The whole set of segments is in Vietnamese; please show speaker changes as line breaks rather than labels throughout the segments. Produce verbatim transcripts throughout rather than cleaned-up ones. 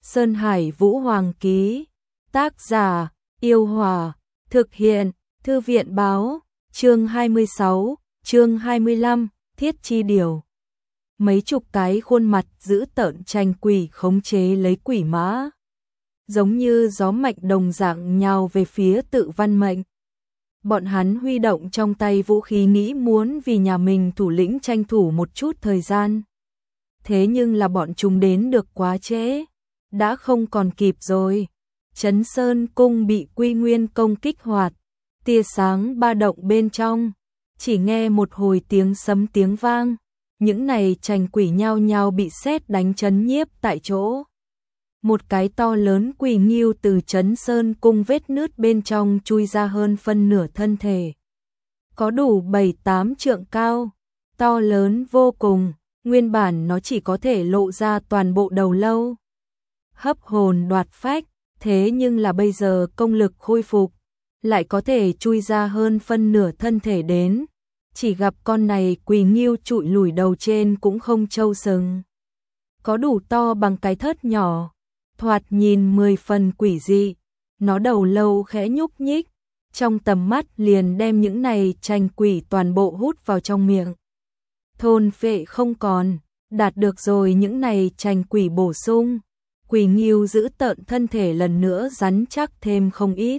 Sơn Hải Vũ Hoàng ký. Tác giả: Yêu Hòa. Thực hiện: Thư viện báo. Chương hai mươi sáu, chương hai mươi lăm, Thiết Chi Điều. Mấy chục cái khuôn mặt dữ tợn tranh quỷ khống chế lấy quỷ mã, giống như gió mạnh đồng dạng nhào về phía Tự Văn Mệnh. Bọn hắn huy động trong tay vũ khí nghĩ muốn vì nhà mình thủ lĩnh tranh thủ một chút thời gian. Thế nhưng là bọn chúng đến được quá trễ, đã không còn kịp rồi. Trấn Sơn Cung bị Quy Nguyên công kích hoạt, tia sáng ba động bên trong, chỉ nghe một hồi tiếng sấm tiếng vang, những này tranh quỷ nhao nhao bị sét đánh chấn nhiếp tại chỗ. Một cái to lớn quỷ nghiêu từ Trấn Sơn Cung vết nứt bên trong chui ra hơn phân nửa thân thể. Có đủ bảy tám trượng cao, to lớn vô cùng, nguyên bản nó chỉ có thể lộ ra toàn bộ đầu lâu. Hấp hồn đoạt phách, thế nhưng là bây giờ công lực khôi phục, lại có thể chui ra hơn phân nửa thân thể đến. Chỉ gặp con này quỷ nghiêu trụi lùi đầu trên cũng không trâu sừng. Có đủ to bằng cái thớt nhỏ, thoạt nhìn mười phần quỷ dị. Nó đầu lâu khẽ nhúc nhích, trong tầm mắt liền đem những này tranh quỷ toàn bộ hút vào trong miệng. Thôn phệ không còn, đạt được rồi những này tranh quỷ bổ sung. Quỷ nghiêu giữ tợn thân thể lần nữa rắn chắc thêm không ít.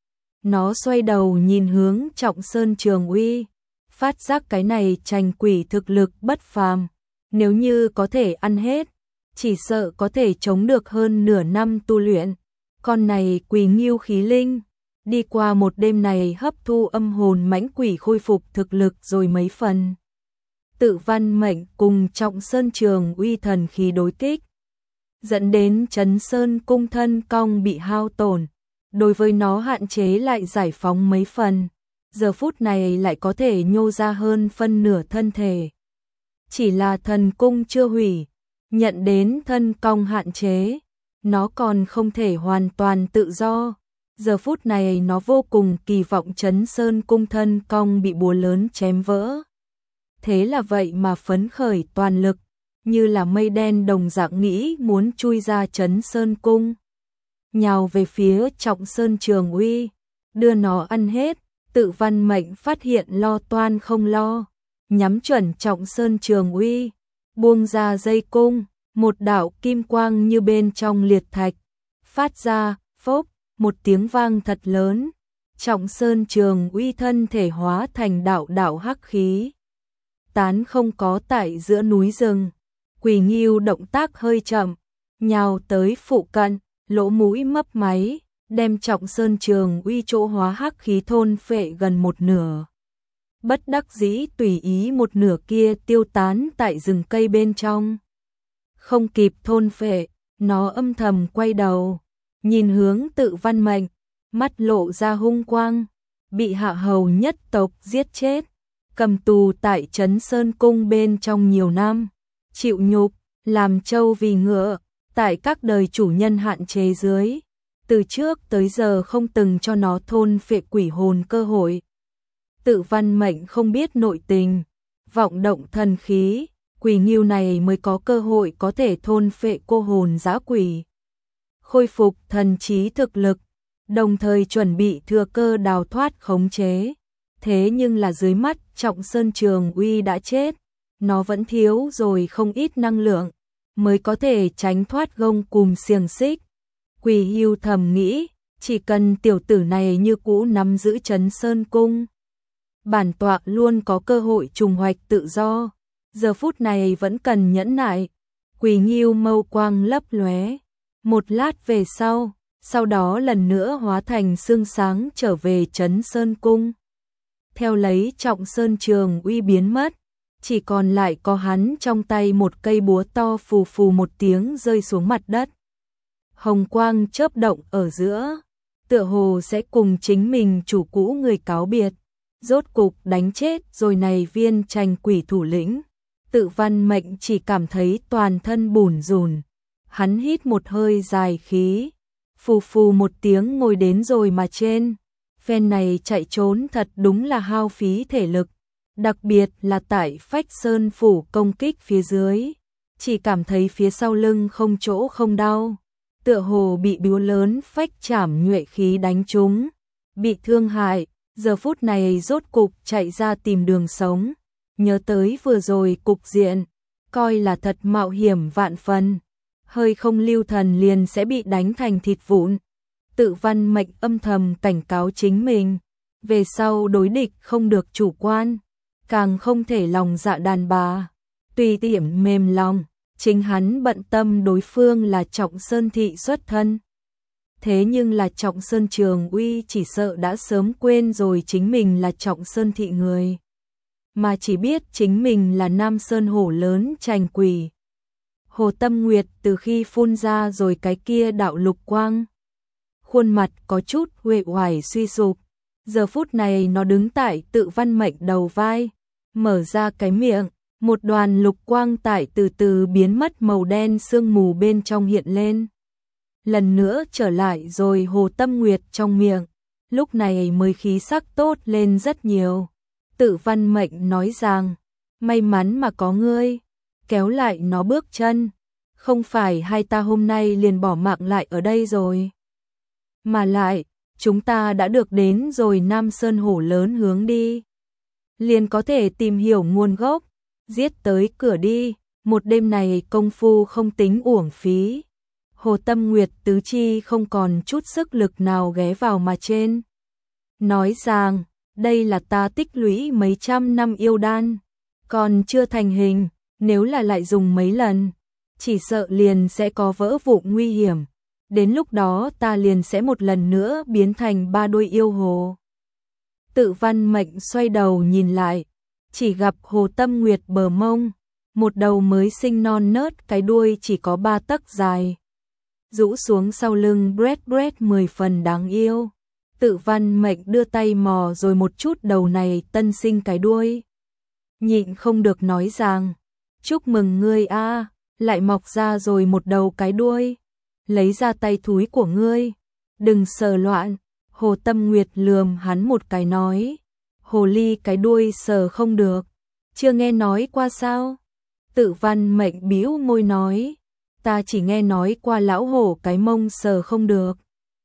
Nó xoay đầu nhìn hướng Trọng Sơn Trường Uy, phát giác cái này tranh quỷ thực lực bất phàm, nếu như có thể ăn hết, chỉ sợ có thể chống được hơn nửa năm tu luyện. Con này quỷ nghiêu khí linh, đi qua một đêm này hấp thu âm hồn mãnh quỷ khôi phục thực lực rồi mấy phần. Tự Văn Mệnh cùng Trọng Sơn Trường Uy thần khí đối kích, dẫn đến Trấn Sơn Cung thân cong bị hao tổn, đối với nó hạn chế lại giải phóng mấy phần, giờ phút này lại có thể nhô ra hơn phân nửa thân thể. Chỉ là thần cung chưa hủy, nhận đến thân cong hạn chế, nó còn không thể hoàn toàn tự do. Giờ phút này nó vô cùng kỳ vọng Trấn Sơn Cung thân cong bị búa lớn chém vỡ. Thế là vậy mà phấn khởi toàn lực, như là mây đen đồng dạng nghĩ muốn chui ra Trấn Sơn Cung, nhào về phía Trọng Sơn Trường Uy, đưa nó ăn hết. Tự Văn Mệnh phát hiện lo toan không lo, nhắm chuẩn Trọng Sơn Trường Uy, buông ra dây cung, một đạo kim quang như bên trong liệt thạch, phát ra, phốc, một tiếng vang thật lớn. Trọng Sơn Trường Uy thân thể hóa thành đạo đạo hắc khí, tán không có tại giữa núi rừng. Quỷ nghiêu động tác hơi chậm, nhào tới phụ cận, lỗ mũi mấp máy, đem Trọng Sơn Trường Uy chỗ hóa hắc khí thôn phệ gần một nửa. Bất đắc dĩ tùy ý một nửa kia tiêu tán tại rừng cây bên trong. Không kịp thôn phệ, nó âm thầm quay đầu, nhìn hướng Tự Văn Mệnh, mắt lộ ra hung quang, bị hạ hầu nhất tộc giết chết, cầm tù tại Trấn Sơn Cung bên trong nhiều năm, chịu nhục, làm trâu vì ngựa, tại các đời chủ nhân hạn chế dưới, từ trước tới giờ không từng cho nó thôn phệ quỷ hồn cơ hội. Tự Văn Mệnh không biết nội tình, vọng động thần khí, quỷ nghiêu này mới có cơ hội có thể thôn phệ cô hồn dã quỷ, khôi phục thần trí thực lực, đồng thời chuẩn bị thừa cơ đào thoát khống chế. Thế nhưng là dưới mắt Trọng Sơn Trường Uy đã chết, nó vẫn thiếu rồi không ít năng lượng, mới có thể tránh thoát gông cùm xiềng xích. Quỷ hưu thầm nghĩ, chỉ cần tiểu tử này như cũ nắm giữ Trấn Sơn Cung, bản tọa luôn có cơ hội trùng hoạch tự do. Giờ phút này vẫn cần nhẫn nại. Quỷ nghiêu mâu quang lấp lóe, một lát về sau, sau đó lần nữa hóa thành sương sáng trở về Trấn Sơn Cung. Theo lấy Trọng Sơn Trường Uy biến mất, chỉ còn lại có hắn trong tay một cây búa to phù phù một tiếng rơi xuống mặt đất. Hồng quang chớp động ở giữa, tựa hồ sẽ cùng chính mình chủ cũ người cáo biệt, rốt cục đánh chết rồi này viên tranh quỷ thủ lĩnh. Tự Văn Mệnh chỉ cảm thấy toàn thân bủn rủn, hắn hít một hơi dài khí, phù phù một tiếng ngồi đến rồi mà trên. Phen này chạy trốn thật đúng là hao phí thể lực, đặc biệt là tại Phách Sơn Phủ công kích phía dưới, chỉ cảm thấy phía sau lưng không chỗ không đau. tựa hồ bị búa lớn phách chảm nhuệ khí đánh trúng, bị thương hại, giờ phút này rốt cục chạy ra tìm đường sống, nhớ tới vừa rồi cục diện, coi là thật mạo hiểm vạn phần, hơi không lưu thần liền sẽ bị đánh thành thịt vụn. Tự Văn Mệnh âm thầm cảnh cáo chính mình, về sau đối địch không được chủ quan, càng không thể lòng dạ đàn bà, tùy tiện mềm lòng, chính hắn bận tâm đối phương là Trọng Sơn thị xuất thân. Thế nhưng là Trọng Sơn Trường Uy chỉ sợ đã sớm quên rồi chính mình là Trọng Sơn thị người, mà chỉ biết chính mình là Nam Sơn hổ lớn Trành Quỷ. Hồ Tâm Nguyệt từ khi phun ra rồi cái kia đạo lục quang, khuôn mặt có chút uể oải suy sụp, giờ phút này nó đứng tại Tự Văn Mệnh đầu vai, mở ra cái miệng, một đoàn lục quang tại từ từ biến mất màu đen sương mù bên trong hiện lên. Lần nữa trở lại rồi Hồ Tâm Nguyệt trong miệng, lúc này mới khí sắc tốt lên rất nhiều. Tự Văn Mệnh nói rằng, may mắn mà có ngươi, kéo lại nó bước chân, không phải hai ta hôm nay liền bỏ mạng lại ở đây rồi. Mà lại, chúng ta đã được đến rồi Nam Sơn hổ lớn hướng đi, liền có thể tìm hiểu nguồn gốc, giết tới cửa đi, một đêm này công phu không tính uổng phí. Hồ Tâm Nguyệt tứ chi không còn chút sức lực nào ghé vào mà trên. Nói rằng, đây là ta tích lũy mấy trăm năm yêu đan, còn chưa thành hình, nếu là lại dùng mấy lần, chỉ sợ liền sẽ có vỡ vụn nguy hiểm. Đến lúc đó ta liền sẽ một lần nữa biến thành ba đôi yêu hồ. Tự Văn Mệnh xoay đầu nhìn lại, chỉ gặp Hồ Tâm Nguyệt bờ mông, một đầu mới sinh non nớt, cái đuôi chỉ có ba tấc dài, rũ xuống sau lưng bret bret mười phần đáng yêu. Tự Văn Mệnh đưa tay mò rồi một chút đầu này tân sinh cái đuôi, nhịn không được nói rằng, chúc mừng ngươi a, lại mọc ra rồi một đầu cái đuôi, lấy ra tay thúi của ngươi, đừng sờ loạn. Hồ Tâm Nguyệt lườm hắn một cái nói, hồ ly cái đuôi sờ không được, chưa nghe nói qua sao? Tự Văn Mệnh bĩu môi nói, ta chỉ nghe nói qua lão hổ cái mông sờ không được.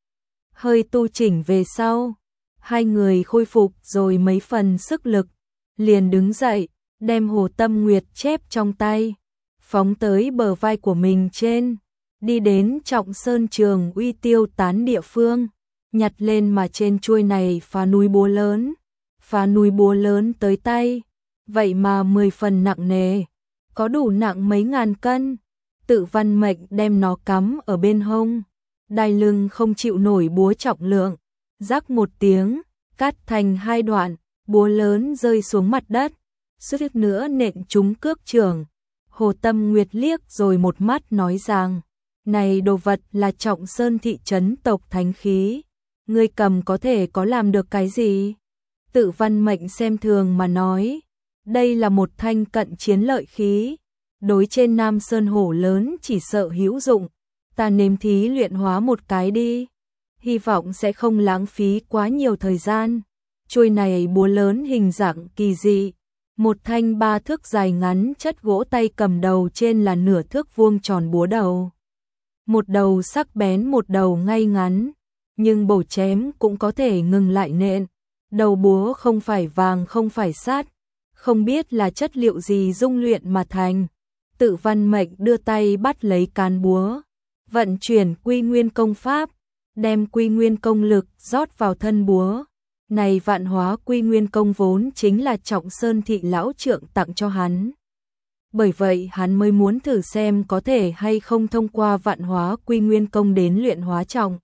Hơi tu chỉnh về sau, hai người khôi phục rồi mấy phần sức lực, liền đứng dậy, đem Hồ Tâm Nguyệt chép trong tay, phóng tới bờ vai của mình trên, đi đến Trọng Sơn Trường Uy tiêu tán địa phương, nhặt lên mà trên chuôi này phá núi búa lớn, phá núi búa lớn tới tay, vậy mà mười phần nặng nề, có đủ nặng mấy ngàn cân. Tự Văn Mệnh đem nó cắm ở bên hông, đai lưng không chịu nổi búa trọng lượng, rắc một tiếng, cắt thành hai đoạn, búa lớn rơi xuống mặt đất, suýt nữa nện trúng cước trưởng. Hồ Tâm Nguyệt liếc rồi một mắt nói rằng, này đồ vật là Trọng Sơn thị trấn tộc thánh khí, ngươi cầm có thể có làm được cái gì? Tự Văn Mệnh xem thường mà nói, đây là một thanh cận chiến lợi khí, đối trên Nam Sơn hổ lớn chỉ sợ hữu dụng, ta nếm thí luyện hóa một cái đi, hy vọng sẽ không lãng phí quá nhiều thời gian. Chuôi này búa lớn hình dạng kỳ dị, một thanh ba thước dài ngắn chất gỗ, tay cầm đầu trên là nửa thước vuông tròn búa đầu, một đầu sắc bén một đầu ngay ngắn, nhưng bổ chém cũng có thể ngừng lại nện. Đầu búa không phải vàng không phải sắt, không biết là chất liệu gì dung luyện mà thành. Tự Văn Mệnh đưa tay bắt lấy cán búa, vận chuyển Quy Nguyên công pháp, đem Quy Nguyên công lực rót vào thân búa. Này vạn hóa Quy Nguyên công vốn chính là Trọng Sơn thị lão trượng tặng cho hắn, bởi vậy hắn mới muốn thử xem có thể hay không thông qua vạn hóa Quy Nguyên công đến luyện hóa Trọng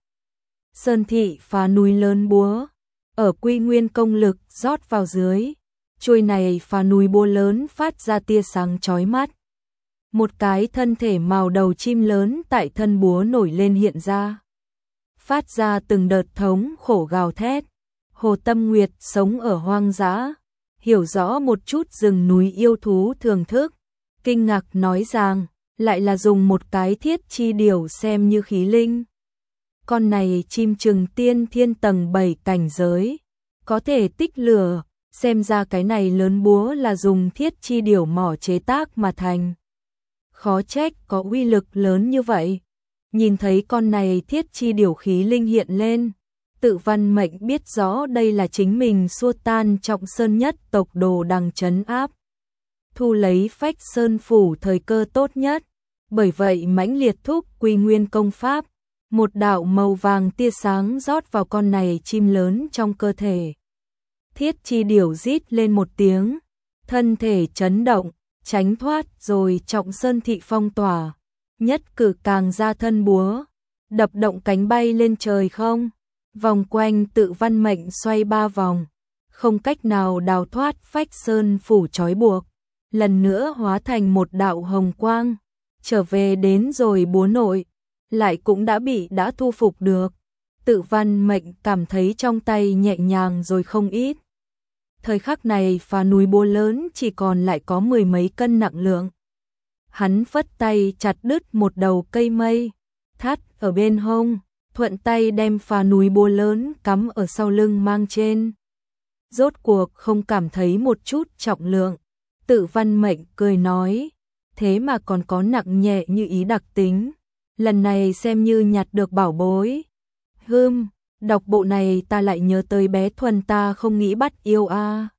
Sơn thị phá núi lớn búa. Ở Quy Nguyên công lực rót vào dưới, chuôi này phá núi búa lớn phát ra tia sáng chói mắt. Một cái thân thể màu đầu chim lớn tại thân búa nổi lên hiện ra, phát ra từng đợt thống khổ gào thét. Hồ Tâm Nguyệt sống ở hoang dã, hiểu rõ một chút rừng núi yêu thú thưởng thức, kinh ngạc nói rằng, lại là dùng một cái thiết chi điểu xem như khí linh. Con này chim chừng tiên thiên tầng bảy cảnh giới, có thể tích lửa, xem ra cái này lớn búa là dùng thiết chi điểu mỏ chế tác mà thành. Khó trách có uy lực lớn như vậy. Nhìn thấy con này thiết chi điều khí linh hiện lên, Tự Văn Mệnh biết rõ đây là chính mình xua tan Trọng Sơn nhất tộc đồ đằng trấn áp. Thu lấy Phách Sơn phủ thời cơ tốt nhất, bởi vậy mãnh liệt thúc Quy Nguyên công pháp, một đạo màu vàng tia sáng rót vào con này chim lớn trong cơ thể. Thiết chi điểu rít lên một tiếng, thân thể chấn động, tránh thoát rồi Trọng Sơn thị phong tỏa, nhất cử càng ra thân búa, đập động cánh bay lên trời không, vòng quanh Tự Văn Mệnh xoay ba vòng, không cách nào đào thoát Phách Sơn phủ trói buộc, lần nữa hóa thành một đạo hồng quang, trở về đến rồi búa nội, lại cũng đã bị đã thu phục được. Tự Văn Mệnh cảm thấy trong tay nhẹ nhàng rồi không ít. Thời khắc này phá núi búa lớn chỉ còn lại có mười mấy cân nặng lượng. Hắn phất tay chặt đứt một đầu cây mây, thắt ở bên hông, thuận tay đem phá núi búa lớn cắm ở sau lưng mang trên. Rốt cuộc không cảm thấy một chút trọng lượng. Tự Văn Mệnh cười nói, thế mà còn có nặng nhẹ như ý đặc tính. Lần này xem như nhặt được bảo bối. Hừm, đọc bộ này ta lại nhớ tới bé Thuần ta không nghĩ bắt yêu a. À.